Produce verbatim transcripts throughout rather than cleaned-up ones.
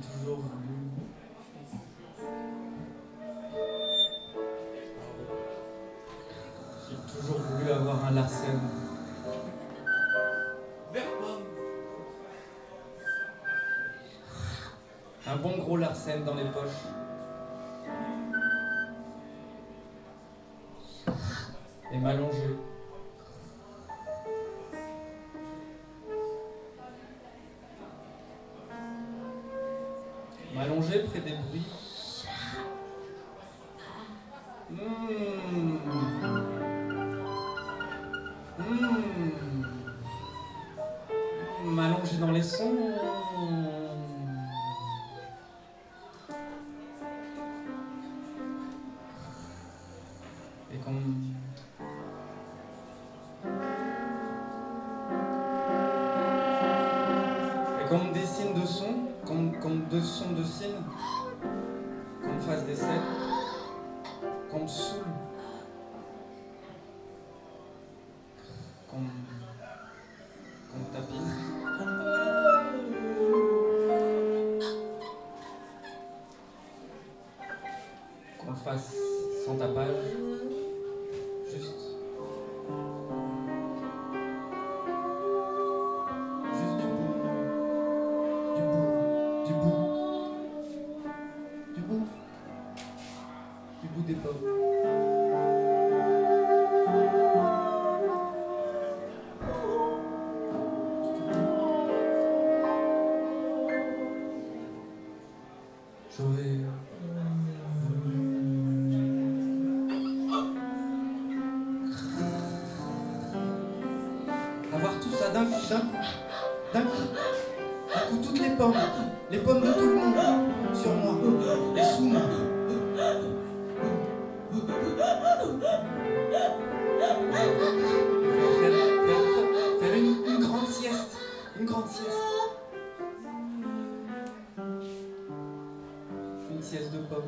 toujours voulu. J'ai toujours voulu avoir un Larsen. Un bon gros Larsen dans les poches. Et m'allonger. M'allonger près des bruits. Mmh. Mmh. M'allonger dans les sons. Et qu'on... Et qu'on me dessine de sons, qu'on, qu'on me de sons de signes, qu'on me fasse des scènes, qu'on me saoule, qu'on me, qu'on me tapine. Qu'on le fasse sans tapage, juste. Juste du bout. Du bout. Du bout. Du bout. Du bout des pommes. J'aurais avoir tout ça d'un coup, d'un coup, d'un coup, d'un coup, toutes les pommes, les pommes de tout le monde, sur moi, et sous moi. Faire, faire, faire une, une grande sieste, une grande sieste. Une sieste de pommes.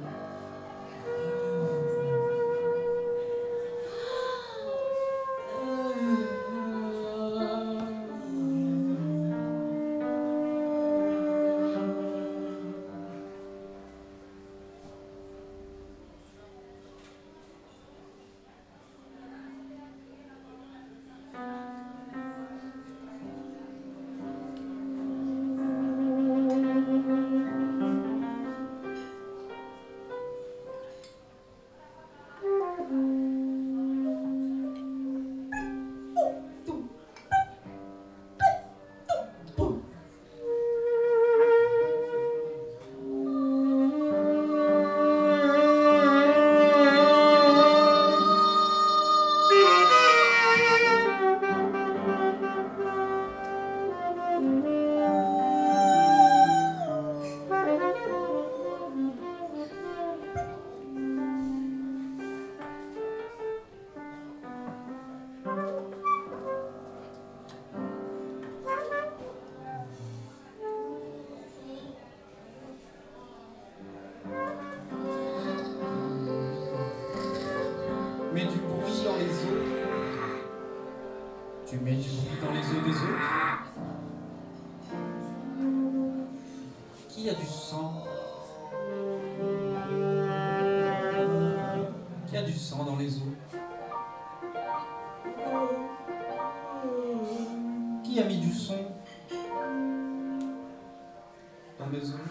Mets du bruit dans les os. Tu mets du bruit dans les os des autres. Qui a du sang? Qui a du sang dans les os? Qui a mis du son dans mes os?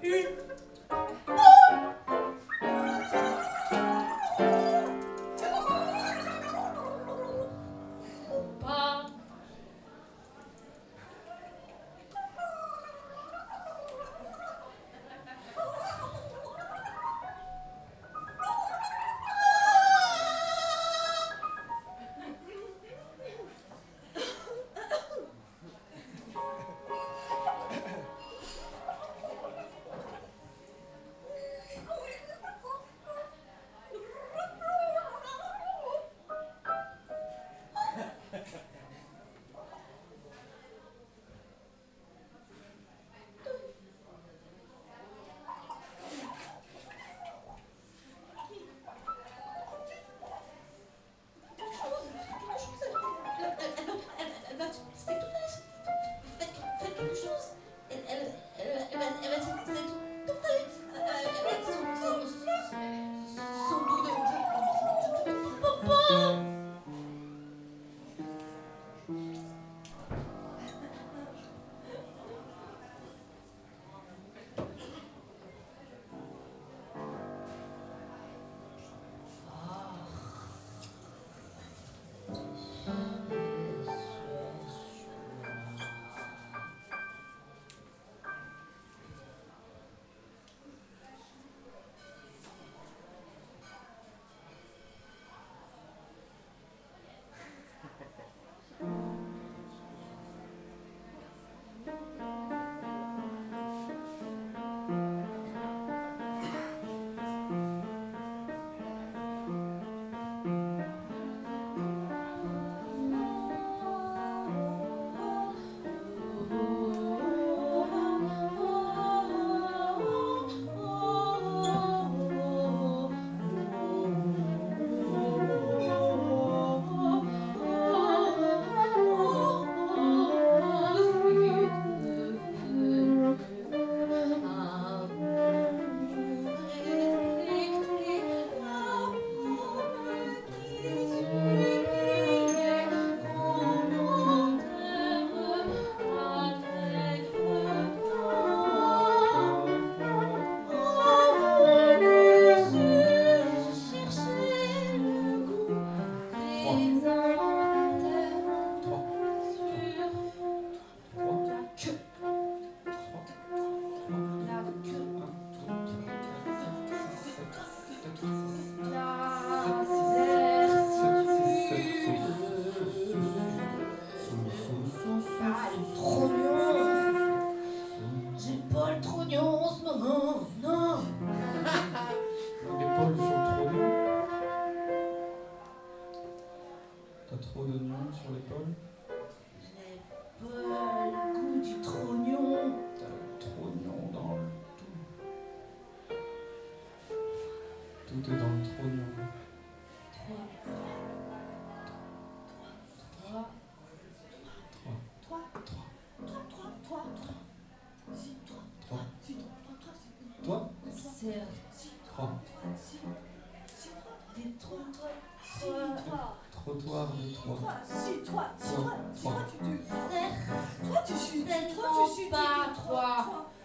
Trottoir de trois. Toi, si, toi, si, toi, si, toi, tu te... C'est Toi, tu suis, toi, tu suis, pas toi, trois. toi.